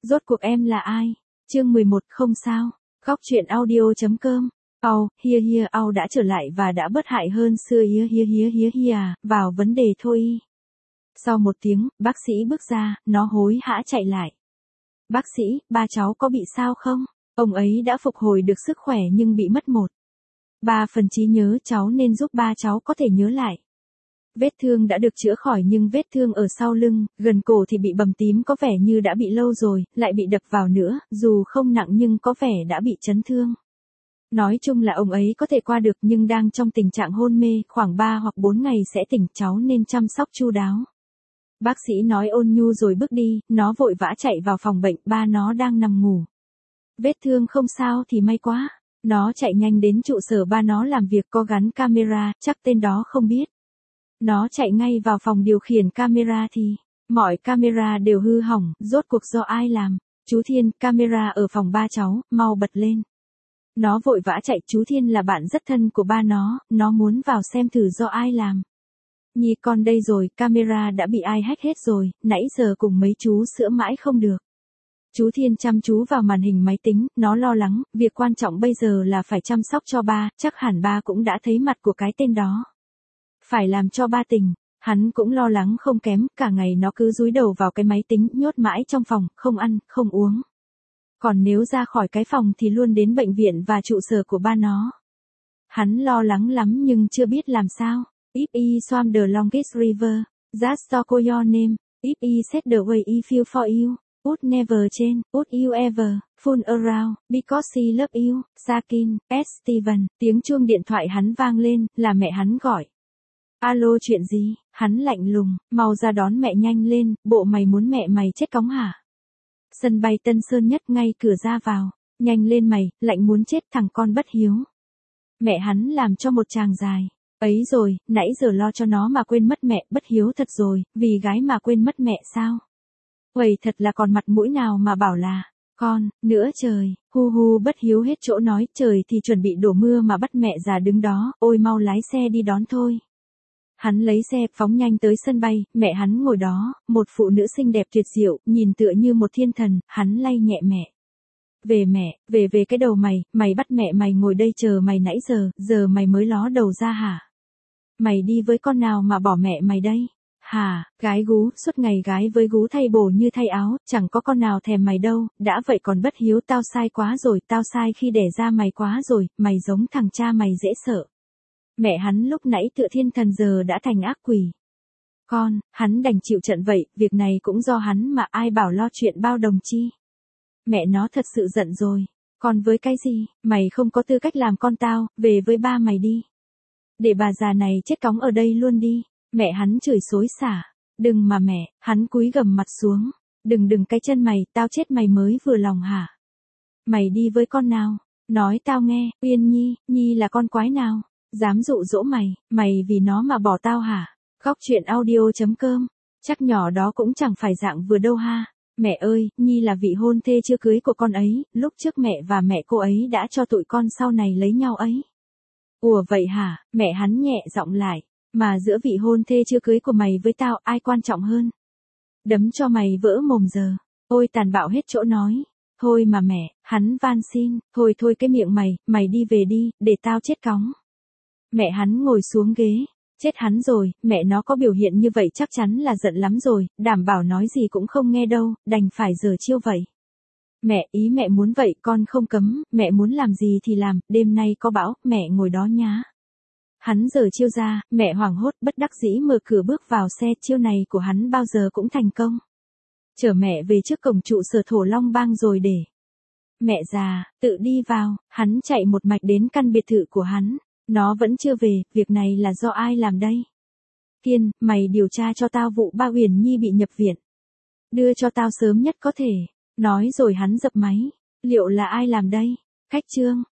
Rốt cuộc em là ai? Chương 11 không sao. Góc truyện audio.com. Hia đã trở lại và đã bớt hại hơn xưa hia, vào vấn đề thôi. Sau một tiếng, bác sĩ bước ra, nó hối hả chạy lại. Bác sĩ, ba cháu có bị sao không? Ông ấy đã phục hồi được sức khỏe nhưng bị mất 1/3 trí nhớ cháu nên giúp ba cháu có thể nhớ lại. Vết thương đã được chữa khỏi nhưng vết thương ở sau lưng, gần cổ thì bị bầm tím có vẻ như đã bị lâu rồi, lại bị đập vào nữa, dù không nặng nhưng có vẻ đã bị chấn thương. Nói chung là ông ấy có thể qua được nhưng đang trong tình trạng hôn mê, khoảng 3 hoặc 4 ngày sẽ tỉnh, cháu nên chăm sóc chu đáo. Bác sĩ nói ôn nhu rồi bước đi, nó vội vã chạy vào phòng bệnh, ba nó đang nằm ngủ. Vết thương không sao thì may quá. Nó chạy nhanh đến trụ sở ba nó làm việc có gắn camera, chắc tên đó không biết. Nó chạy ngay vào phòng điều khiển camera thì, mọi camera đều hư hỏng, rốt cuộc do ai làm? Chú Thiên, camera ở phòng ba cháu, mau bật lên. Nó vội vã chạy, chú Thiên là bạn rất thân của ba nó muốn vào xem thử do ai làm. Nhi con đây rồi, camera đã bị ai hack hết rồi, nãy giờ cùng mấy chú sửa mãi không được. Chú Thiên chăm chú vào màn hình máy tính, nó lo lắng, việc quan trọng bây giờ là phải chăm sóc cho ba, chắc hẳn ba cũng đã thấy mặt của cái tên đó. Phải làm cho ba tỉnh, hắn cũng lo lắng không kém, cả ngày nó cứ dúi đầu vào cái máy tính, nhốt mãi trong phòng, không ăn, không uống. Còn nếu ra khỏi cái phòng thì luôn đến bệnh viện và trụ sở của ba nó. Hắn lo lắng lắm nhưng chưa biết làm sao. If I swam the longest river, that's so call your name. If I said the way I feel for you, would never change, would you ever, fool around, because he love you, Sakin, S. Steven. Tiếng chuông điện thoại hắn vang lên, là mẹ hắn gọi. Alo chuyện gì? Hắn lạnh lùng, mau ra đón mẹ nhanh lên, bộ mày muốn mẹ mày chết cóng hả? Sân bay Tân Sơn Nhất ngay cửa ra vào, nhanh lên mày, lạnh muốn chết thằng con bất hiếu. Mẹ hắn làm cho một tràng dài. Ấy rồi, nãy giờ lo cho nó mà quên mất mẹ, bất hiếu thật rồi, vì gái mà quên mất mẹ sao? Uầy thật là còn mặt mũi nào mà bảo là, con, nữa trời, hu bất hiếu hết chỗ nói, trời thì chuẩn bị đổ mưa mà bắt mẹ già đứng đó, ôi mau lái xe đi đón thôi. Hắn lấy xe, phóng nhanh tới sân bay, mẹ hắn ngồi đó, một phụ nữ xinh đẹp tuyệt diệu, nhìn tựa như một thiên thần, hắn lay nhẹ mẹ. Về mẹ, về cái đầu mày bắt mẹ mày ngồi đây chờ mày nãy giờ mày mới ló đầu ra hả? Mày đi với con nào mà bỏ mẹ mày đây? Hả, gái gú, suốt ngày gái với gú thay bổ như thay áo, chẳng có con nào thèm mày đâu, đã vậy còn bất hiếu, tao sai quá rồi, tao sai khi đẻ ra mày quá rồi, mày giống thằng cha mày dễ sợ. Mẹ hắn lúc nãy tựa thiên thần giờ đã thành ác quỷ. Con, hắn đành chịu trận vậy, việc này cũng do hắn mà ai bảo lo chuyện bao đồng chi. Mẹ nó thật sự giận rồi. Con với cái gì, mày không có tư cách làm con tao, về với ba mày đi. Để bà già này chết cóng ở đây luôn đi. Mẹ hắn chửi xối xả. Đừng mà mẹ, hắn cúi gằm mặt xuống. Đừng cái chân mày, tao chết mày mới vừa lòng hả? Mày đi với con nào? Nói tao nghe, Uyên Nhi là con quái nào? Dám dụ dỗ mày vì nó mà bỏ tao hả? Góc truyện audio.com. Chắc nhỏ đó cũng chẳng phải dạng vừa đâu ha. Mẹ ơi, Nhi là vị hôn thê chưa cưới của con ấy, lúc trước mẹ và mẹ cô ấy đã cho tụi con sau này lấy nhau ấy. Ủa vậy hả? Mẹ hắn nhẹ giọng lại. Mà giữa vị hôn thê chưa cưới của mày với tao, ai quan trọng hơn? Đấm cho mày vỡ mồm giờ. Ôi tàn bạo hết chỗ nói. Thôi mà mẹ, hắn van xin, thôi cái miệng mày đi về đi, để tao chết cóng. Mẹ hắn ngồi xuống ghế. Chết hắn rồi, mẹ nó có biểu hiện như vậy chắc chắn là giận lắm rồi, đảm bảo nói gì cũng không nghe đâu, đành phải giở chiêu vậy. Mẹ, ý mẹ muốn vậy, con không cấm, mẹ muốn làm gì thì làm, đêm nay có bão, mẹ ngồi đó nhá. Hắn giở chiêu ra, mẹ hoảng hốt bất đắc dĩ mở cửa bước vào xe, chiêu này của hắn bao giờ cũng thành công. Chở mẹ về trước cổng trụ sở Thổ Long Bang rồi để mẹ già tự đi vào, hắn chạy một mạch đến căn biệt thự của hắn. Nó vẫn chưa về, việc này là do ai làm đây? Kiên, mày điều tra cho tao vụ ba Uyển Nhi bị nhập viện. Đưa cho tao sớm nhất có thể. Nói rồi hắn dập máy. Liệu là ai làm đây? Khách Trương.